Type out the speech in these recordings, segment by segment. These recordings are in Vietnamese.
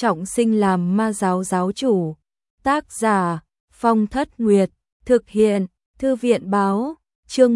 trọng sinh làm ma giáo giáo chủ. Tác giả Phong Thất Nguyệt, thực hiện Thư viện báo, chương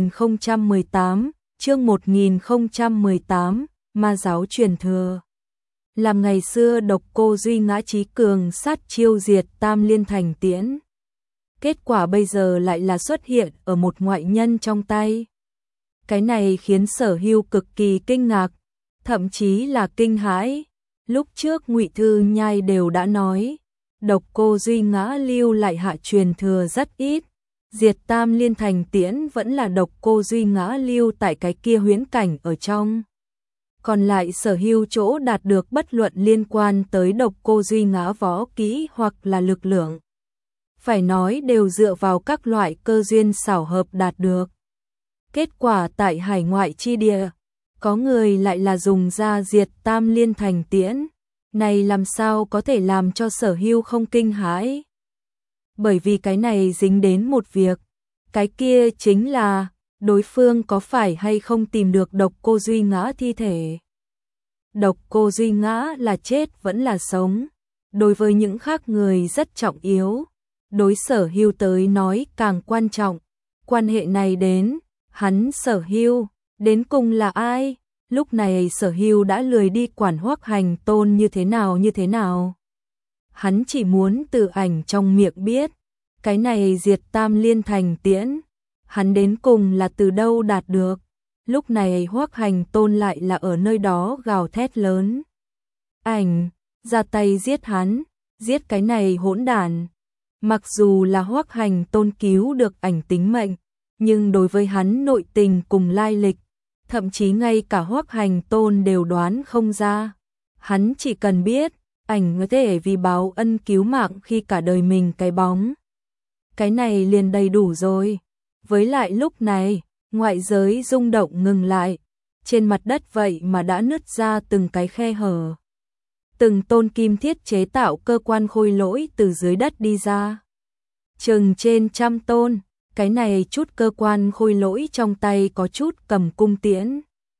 1018, ma giáo truyền thừa. Làm ngày xưa độc cô Duy Ngã chí cường sát chiêu diệt Tam Liên Thành Tiễn. Kết quả bây giờ lại là xuất hiện ở một ngoại nhân trong tay. Cái này khiến Sở Hưu cực kỳ kinh ngạc, thậm chí là kinh hãi. Lúc trước Ngụy Thư Nhai đều đã nói, độc cô Duy Ngã lưu lại hạ truyền thừa rất ít, diệt Tam Liên Thành Tiễn vẫn là độc cô Duy Ngã lưu tại cái kia huyễn cảnh ở trong. Còn lại Sở Hưu chỗ đạt được bất luận liên quan tới độc cô Duy Ngã võ kỹ hoặc là lực lượng, phải nói đều dựa vào các loại cơ duyên xảo hợp đạt được. Kết quả tại hải ngoại chi địa, có người lại là dùng ra diệt Tam Liên Thành Tiễn, này làm sao có thể làm cho Sở Hưu không kinh hãi? Bởi vì cái này dính đến một việc, cái kia chính là đối phương có phải hay không tìm được độc cô Duy Ngã thi thể. Độc cô Duy Ngã là chết vẫn là sống, đối với những khác người rất trọng yếu, đối Sở Hưu tới nói càng quan trọng. Quan hệ này đến hắn Sở Hưu đến cùng là ai? Lúc này Sở Hưu đã lười đi quản Hoắc Hành Tôn như thế nào. Hắn chỉ muốn từ ảnh trong miệng biết, cái này diệt Tam Liên Thành Tiễn, hắn đến cùng là từ đâu đạt được. Lúc này Hoắc Hành Tôn lại là ở nơi đó gào thét lớn. Ảnh, ra tay giết hắn, giết cái này hỗn đản. Mặc dù là Hoắc Hành Tôn cứu được ảnh tính mệnh, nhưng đối với hắn nội tình cùng lai lịch, thậm chí ngay cả Hoắc Hành Tôn đều đoán không ra. Hắn chỉ cần biết, ảnh có thể vì báo ân cứu mạng khi cả đời mình cái bóng. Cái này liền đầy đủ rồi. Với lại lúc này, ngoại giới rung động ngừng lại, trên mặt đất vậy mà đã nứt ra từng cái khe hở. Từng tôn kim thiết chế tạo cơ quan khôi lỗi từ dưới đất đi ra. Chừng trên 100 tôn, cái này chút cơ quan khôi lỗi trong tay có chút cầm cung tiễn,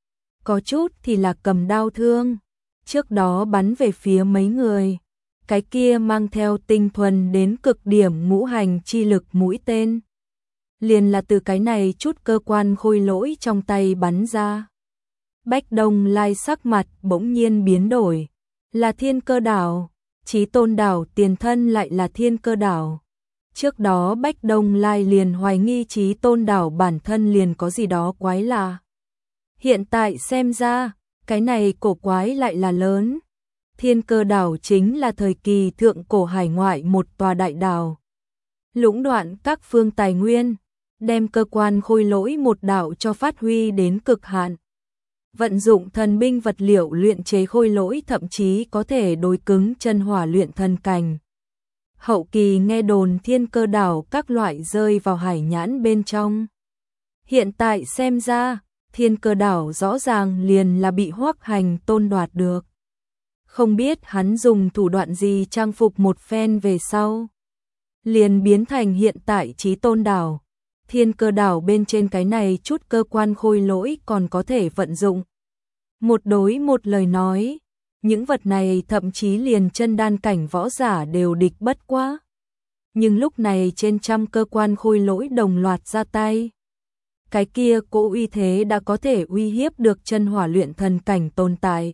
có chút thì là cầm đao thương, trước đó bắn về phía mấy người. Cái kia mang theo tinh thuần đến cực điểm ngũ hành chi lực mũi tên, liền là từ cái này chút cơ quan khôi lỗi trong tay bắn ra. Bách Đông Lai sắc mặt bỗng nhiên biến đổi, là Thiên Cơ Đảo, Chí Tôn Đảo tiền thân lại là Thiên Cơ Đảo. Trước đó Bách Đông Lai liền hoài nghi Chí Tôn Đảo bản thân liền có gì đó quái lạ. Hiện tại xem ra, cái này cổ quái lại là lớn. Thiên Cơ Đảo chính là thời kỳ thượng cổ hải ngoại một tòa đại đảo, lũng đoạn các phương tài nguyên, đem cơ quan khôi lỗi một đảo cho phát huy đến cực hạn. Vận dụng thần binh vật liệu luyện chế khôi lỗi thậm chí có thể đối cứng chân hỏa luyện thần cảnh. Hậu kỳ nghe đồn Thiên Cơ Đảo các loại rơi vào hải nhãn bên trong. Hiện tại xem ra, Thiên Cơ Đảo rõ ràng liền là bị Hoắc Hành Tôn đoạt được. Không biết hắn dùng thủ đoạn gì trang phục một phen về sau, liền biến thành hiện tại Chí Tôn Đảo. Thiên Cơ Đảo bên trên cái này chút cơ quan khôi lỗi còn có thể vận dụng. Một đối một lời nói, những vật này thậm chí liền chân đan cảnh võ giả đều địch bất quá. Nhưng lúc này trên 100 cơ quan khôi lỗi đồng loạt ra tay. Cái kia cỗ uy thế đã có thể uy hiếp được chân hỏa luyện thần cảnh tồn tại.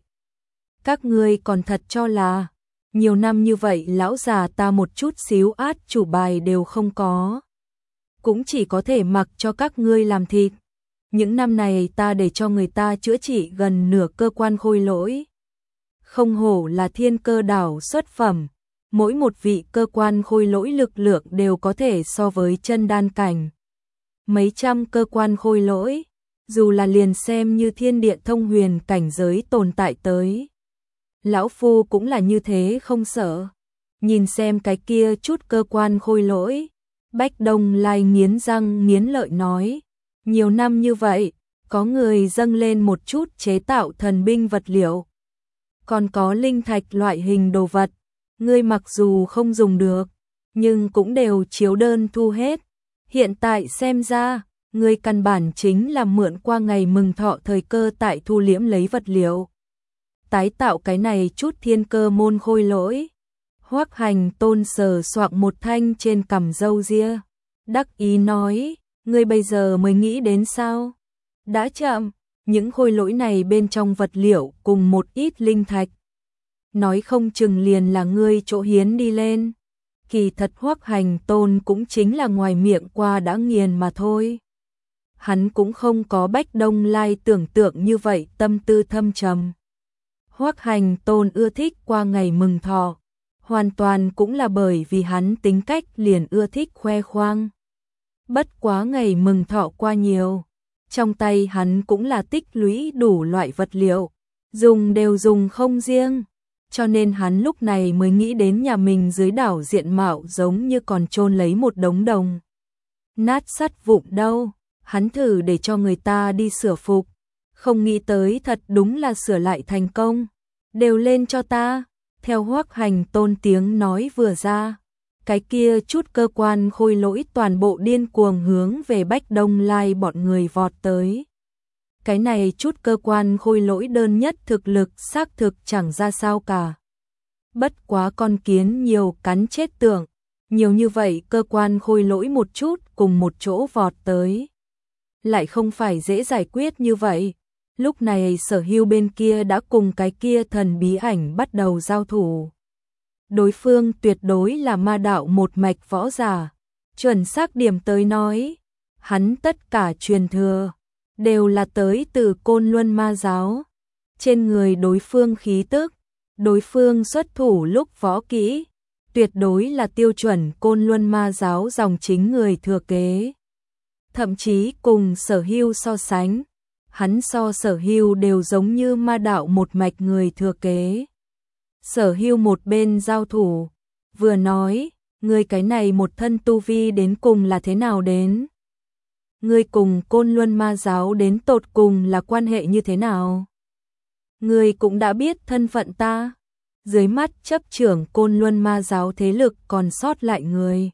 Các ngươi còn thật cho là, nhiều năm như vậy lão già ta một chút xíu át chủ bài đều không có. Cũng chỉ có thể mặc cho các ngươi làm thịt. Những năm này ta để cho người ta chữa trị gần nửa cơ quan khôi lỗi. Không hổ là Thiên Cơ Đảo xuất phẩm, mỗi một vị cơ quan khôi lỗi lực lượng đều có thể so với chân đan cảnh. Mấy trăm cơ quan khôi lỗi, dù là liền xem như thiên địa thông huyền cảnh giới tồn tại tới. Lão Phu cũng là như thế không sợ. Nhìn xem cái kia chút cơ quan khôi lỗi. Bách Đông Lai nghiến răng nghiến lợi nói, nhiều năm như vậy, có người dâng lên một chút chế tạo thần binh vật liệu. Còn có linh thạch loại hình đồ vật, ngươi mặc dù không dùng được, nhưng cũng đều chiếu đơn thu hết. Hiện tại xem ra, ngươi căn bản chính là mượn qua ngày mừng thọ thời cơ tại thu liễm lấy vật liệu. tái tạo cái này chút thiên cơ môn khôi lỗi. Hoắc Hành Tôn sờ soạng một thanh trên cằm râu ria, đắc ý nói, ngươi bây giờ mới nghĩ đến sao? Đã chậm, những khôi lỗi này bên trong vật liệu cùng một ít linh thạch. Nói không chừng liền là ngươi chỗ hiến đi lên. Kỳ thật Hoắc Hành Tôn cũng chính là ngoài miệng qua đã nghiền mà thôi. Hắn cũng không có Bách Đông Lai tưởng tượng như vậy tâm tư thâm trầm. Hoắc Hành Tôn ưa thích qua ngày mừng thọ, hoàn toàn cũng là bởi vì hắn tính cách liền ưa thích khoe khoang. Bất quá ngày mừng thọ qua nhiều, trong tay hắn cũng là tích lũy đủ loại vật liệu, dùng đều dùng không riêng, cho nên hắn lúc này mới nghĩ đến nhà mình dưới đảo diện mạo giống như còn chôn lấy một đống đồng nát sắt vụn đâu, hắn thử để cho người ta đi sửa phục, không nghĩ tới thật đúng là sửa lại thành công, đều lên cho ta. Theo Hoắc Hành Tôn tiếng nói vừa ra, cái kia chút cơ quan khôi lỗi toàn bộ điên cuồng hướng về Bách Đông Lai bọn người vọt tới. Cái này chút cơ quan khôi lỗi đơn nhất thực lực xác thực chẳng ra sao cả. Bất quá con kiến nhiều cắn chết tưởng, nhiều như vậy cơ quan khôi lỗi một chút cùng một chỗ vọt tới. Lại không phải dễ giải quyết như vậy. Lúc này Sở Hưu bên kia đã cùng cái kia thần bí ảnh bắt đầu giao thủ. Đối phương tuyệt đối là ma đạo một mạch võ giả. Chuẩn xác điểm tới nói, hắn tất cả truyền thừa đều là tới từ Côn Luân Ma giáo. Trên người đối phương khí tức, đối phương xuất thủ lúc võ kỹ, tuyệt đối là tiêu chuẩn Côn Luân Ma giáo dòng chính người thừa kế. Thậm chí cùng Sở Hưu so sánh, hắn so Sở Hưu đều giống như ma đạo một mạch người thừa kế. Sở Hưu một bên giao thủ, vừa nói, ngươi cái này một thân tu vi đến cùng là thế nào đến? Ngươi cùng Côn Luân Ma giáo đến tột cùng là quan hệ như thế nào? Ngươi cũng đã biết thân phận ta, dưới mắt chấp trưởng Côn Luân Ma giáo thế lực còn sót lại người.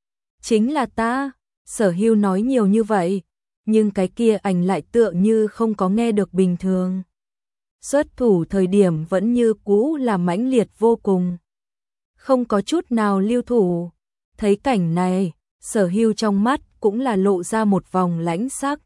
Chính là ta, Sở Hưu nói nhiều như vậy, nhưng cái kia ảnh lại tựa như không có nghe được bình thường. Xuất thủ thời điểm vẫn như cũ là mãnh liệt vô cùng, không có chút nào lưu thủ. Thấy cảnh này, Sở Hưu trong mắt cũng là lộ ra một vòng lãnh sắc.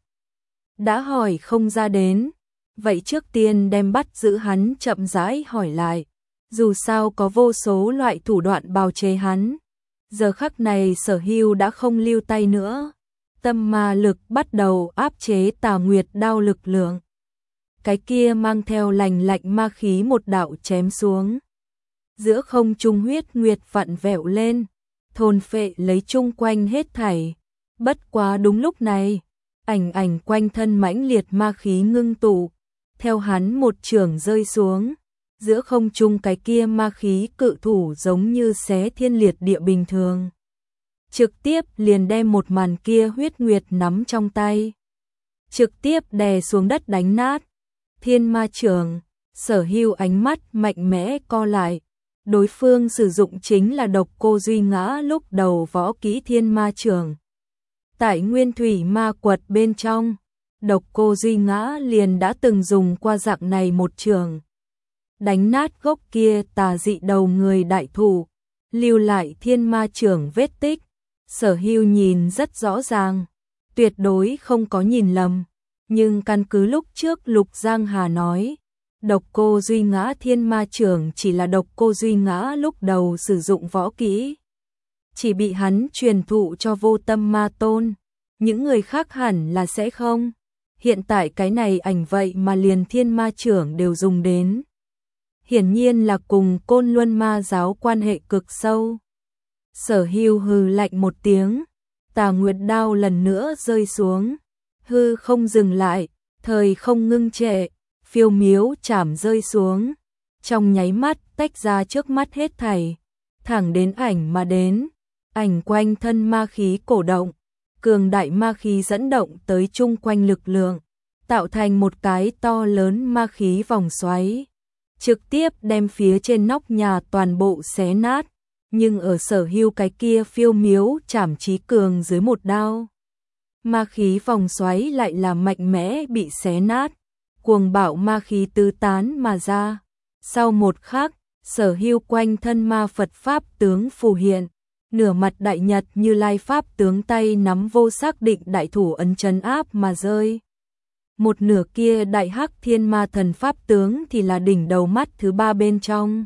Đã hỏi không ra đến, vậy trước tiên đem bắt giữ hắn chậm rãi hỏi lại. Dù sao có vô số loại thủ đoạn bào chế hắn. Giờ khắc này Sở Hưu đã không lưu tay nữa. Tâm ma lực bắt đầu áp chế Tà Nguyệt đao lực lượng. Cái kia mang theo lành lạnh ma khí một đạo chém xuống. Giữa không trung huyết nguyệt vặn vẹo lên, thôn phệ lấy chung quanh hết thảy. Bất quá đúng lúc này, ảnh quanh thân mãnh liệt ma khí ngưng tụ, theo hắn một chưởng rơi xuống, giữa không trung cái kia ma khí cự thủ giống như xé thiên liệt địa bình thường. Trực tiếp liền đem một màn kia huyết nguyệt nắm trong tay, trực tiếp đè xuống đất đánh nát. Thiên ma chưởng, Sở Hưu ánh mắt mạnh mẽ co lại. Đối phương sử dụng chính là Độc Cô Duy Ngã lúc đầu võ kỹ Thiên ma chưởng. Tại Nguyên Thủy Ma Quật bên trong, Độc Cô Duy Ngã liền đã từng dùng qua dạng này một chưởng, đánh nát gốc kia tà dị đầu người đại thụ, lưu lại thiên ma chưởng vết tích. Sở Hưu nhìn rất rõ ràng, tuyệt đối không có nhìn lầm, nhưng căn cứ lúc trước Lục Giang Hà nói, Độc Cô Duy Ngã Thiên ma chưởng chỉ là Độc Cô Duy Ngã lúc đầu sử dụng võ kỹ, chỉ bị hắn truyền thụ cho Vô Tâm Ma Tôn, những người khác hẳn là sẽ không. Hiện tại cái này ảnh vậy mà liền Thiên ma chưởng đều dùng đến, hiển nhiên là cùng Côn Luân Ma giáo quan hệ cực sâu. Sở Hưu hừ lạnh một tiếng, Tà Nguyệt đao lần nữa rơi xuống, hư không dừng lại, thời không ngưng trệ, phiêu miếu chảm rơi xuống, trong nháy mắt tách ra trước mắt hết thảy, thẳng đến ảnh mà đến. Ảnh quanh thân ma khí cổ động, cường đại ma khí dẫn động tới chung quanh lực lượng, tạo thành một cái to lớn ma khí vòng xoáy, trực tiếp đem phía trên nóc nhà toàn bộ xé nát. Nhưng ở Sở Hưu cái kia phiêu miếu chảm chí cường dưới một đao, ma khí vòng xoáy lại là mạnh mẽ bị xé nát, cuồng bạo ma khí tứ tán mà ra, Sau một khắc, Sở Hưu quanh thân ma Phật Pháp tướng phù hiện, nửa mặt đại nhật Như Lai Pháp tướng tay nắm vô sắc định đại thủ ấn trấn áp mà rơi. Một nửa kia đại hắc thiên ma thần Pháp tướng thì là đỉnh đầu mắt thứ ba bên trong.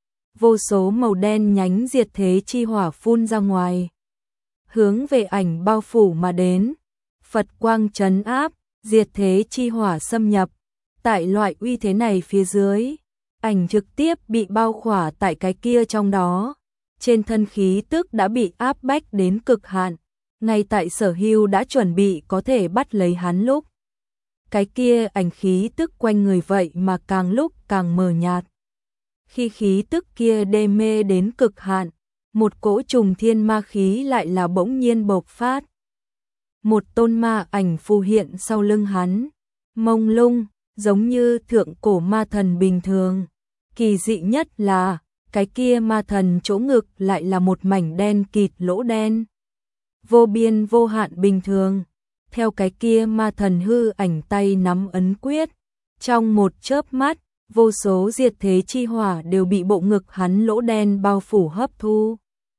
Vô số màu đen nhánh diệt thế chi hỏa phun ra ngoài, hướng về ảnh bao phủ mà đến. Phật quang trấn áp, diệt thế chi hỏa xâm nhập. Tại loại uy thế này phía dưới, ảnh trực tiếp bị bao khỏa tại cái kia trong đó. Trên thân khí tức đã bị áp bách đến cực hạn. Ngay tại Sở Hưu đã chuẩn bị có thể bắt lấy hắn lúc, cái kia ảnh khí tức quanh người vậy mà càng lúc càng mờ nhạt. Khi khí tức kia đê mê đến cực hạn, một cỗ trùng thiên ma khí lại là bỗng nhiên bộc phát. Một tôn ma ảnh phù hiện sau lưng hắn, mông lung, giống như thượng cổ ma thần bình thường. Kỳ dị nhất là, cái kia ma thần chỗ ngực lại là một mảnh đen kịt lỗ đen. Vô biên vô hạn bình thường. Theo cái kia ma thần hư ảnh tay nắm ấn quyết, trong một chớp mắt, vô số diệt thế chi hỏa đều bị bộ ngực hắn lỗ đen bao phủ hấp thu.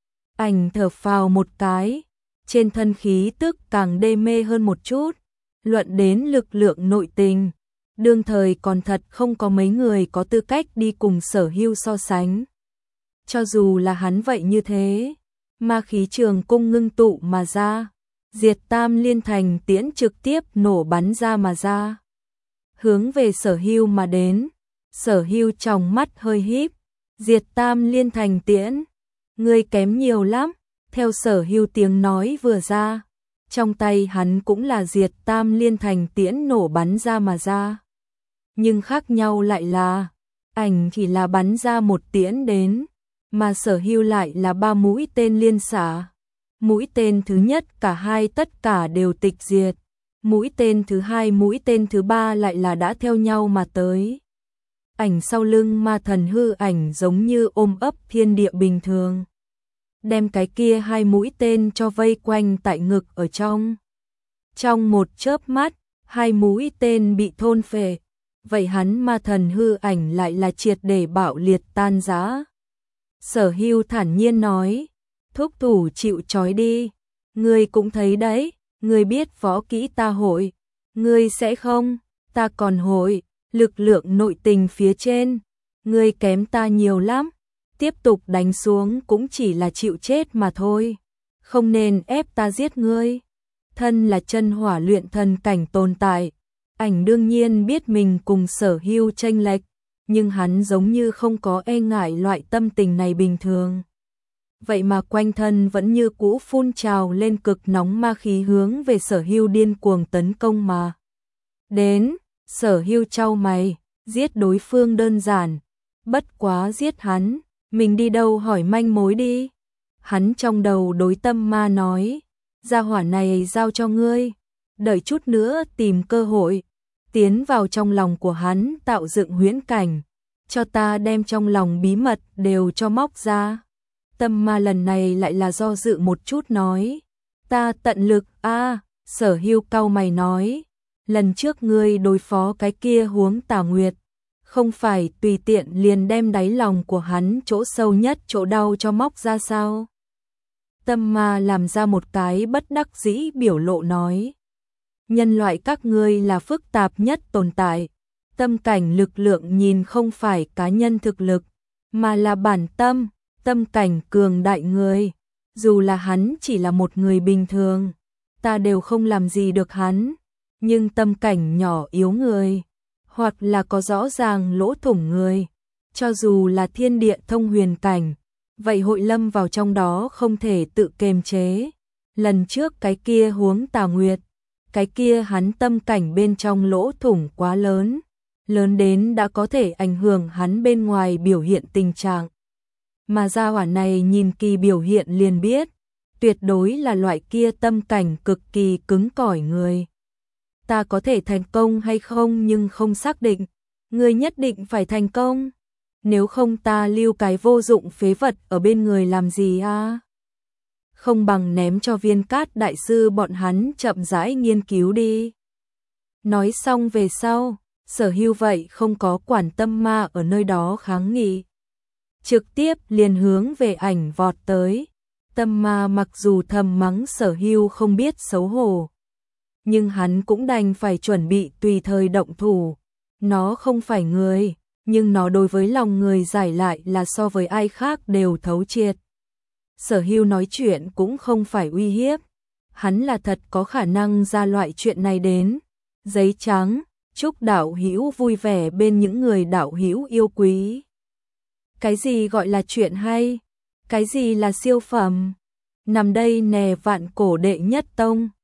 Ảnh thở phào một cái, trên thân khí tức càng đê mê hơn một chút. Luận đến lực lượng nội tình, đương thời còn thật không có mấy người có tư cách đi cùng Sở Hưu so sánh. Cho dù là hắn vậy như thế, ma khí trường cung ngưng tụ mà ra, diệt tam liên thành tiễn trực tiếp nổ bắn ra mà ra, hướng về Sở Hưu mà đến. Sở Hưu trong mắt hơi híp, diệt tam liên thành tiễn, ngươi kém nhiều lắm. Theo Sở Hưu tiếng nói vừa ra, trong tay hắn cũng là diệt tam liên thành tiễn nổ bắn ra mà ra. Nhưng khác nhau lại là, ảnh chỉ là bắn ra một tiễn đến, mà Sở Hưu lại là 3 mũi tên liên xả. Mũi tên thứ nhất cả hai tất cả đều tịch diệt, mũi tên thứ hai mũi tên thứ ba lại là đã theo nhau mà tới. Ảnh sau lưng ma thần hư ảnh giống như ôm ấp thiên địa bình thường, đem cái kia 2 mũi tên cho vây quanh tại ngực ở trong. Trong một chớp mắt, 2 mũi tên bị thôn phệ, vậy hắn ma thần hư ảnh lại là triệt để bạo liệt tan rã. Sở Hưu thản nhiên nói, thúc thủ chịu trói đi, ngươi cũng thấy đấy, ngươi biết võ kỹ ta hội, ngươi sẽ không, ta còn hội, lực lượng nội tình phía trên, ngươi kém ta nhiều lắm, tiếp tục đánh xuống cũng chỉ là chịu chết mà thôi, không nên ép ta giết ngươi. Thân là chân hỏa luyện thần cảnh tồn tại, ảnh đương nhiên biết mình cùng Sở Hưu chênh lệch, nhưng hắn giống như không có e ngại loại tâm tình này bình thường. Vậy mà quanh thân vẫn như cũ phun trào lên cực nóng ma khí hướng về Sở Hưu điên cuồng tấn công mà đến. Sở Hưu chau mày, giết đối phương đơn giản, bất quá giết hắn, mình đi đâu hỏi manh mối đi. Hắn trong đầu đối tâm ma nói, gia hỏa này giao cho ngươi, đợi chút nữa tìm cơ hội, tiến vào trong lòng của hắn tạo dựng huyễn cảnh, cho ta đem trong lòng bí mật đều cho móc ra. Tâm ma lần này lại là do dự một chút nói, ta tận lực a. Sở Hưu cau mày nói, lần trước ngươi đối phó cái kia Huống Tà Nguyệt, không phải tùy tiện liền đem đáy lòng của hắn chỗ sâu nhất chỗ đau cho móc ra sao? Tâm ma làm ra một cái bất đắc dĩ biểu lộ nói, nhân loại các ngươi là phức tạp nhất tồn tại, tâm cảnh lực lượng nhìn không phải cá nhân thực lực, mà là bản tâm, tâm cảnh cường đại người, dù là hắn chỉ là một người bình thường, ta đều không làm gì được hắn, nhưng tâm cảnh nhỏ yếu người, hoặc là có rõ ràng lỗ thủng người, cho dù là thiên địa thông huyền cảnh, vậy hội lâm vào trong đó không thể tự kiềm chế. Lần trước cái kia Huống Tà Nguyệt, cái kia hắn tâm cảnh bên trong lỗ thủng quá lớn, lớn đến đã có thể ảnh hưởng hắn bên ngoài biểu hiện tình trạng. Mà gia hỏa này nhìn kỳ biểu hiện liền biết, tuyệt đối là loại kia tâm cảnh cực kỳ cứng cỏi người. Ta có thể thành công hay không nhưng không xác định, ngươi nhất định phải thành công, nếu không ta lưu cái vô dụng phế vật ở bên người làm gì a? Không bằng ném cho Viên Cát đại sư bọn hắn chậm rãi nghiên cứu đi. Nói xong về sau, Sở Hưu vậy không có quản Tâm Ma ở nơi đó kháng nghị, trực tiếp liền hướng về ảnh vọt tới. Tâm Ma mặc dù thầm mắng Sở Hưu không biết xấu hổ, nhưng hắn cũng đành phải chuẩn bị tùy thời động thủ. Nó không phải người, nhưng nó đối với lòng người giải lại là so với ai khác đều thấu triệt. Sở Hưu nói chuyện cũng không phải uy hiếp, hắn là thật có khả năng ra loại chuyện này đến. Giấy trắng, chúc đạo hữu vui vẻ bên những người đạo hữu yêu quý. Cái gì gọi là chuyện hay? Cái gì là siêu phẩm? Nằm đây nè vạn cổ đệ nhất tông.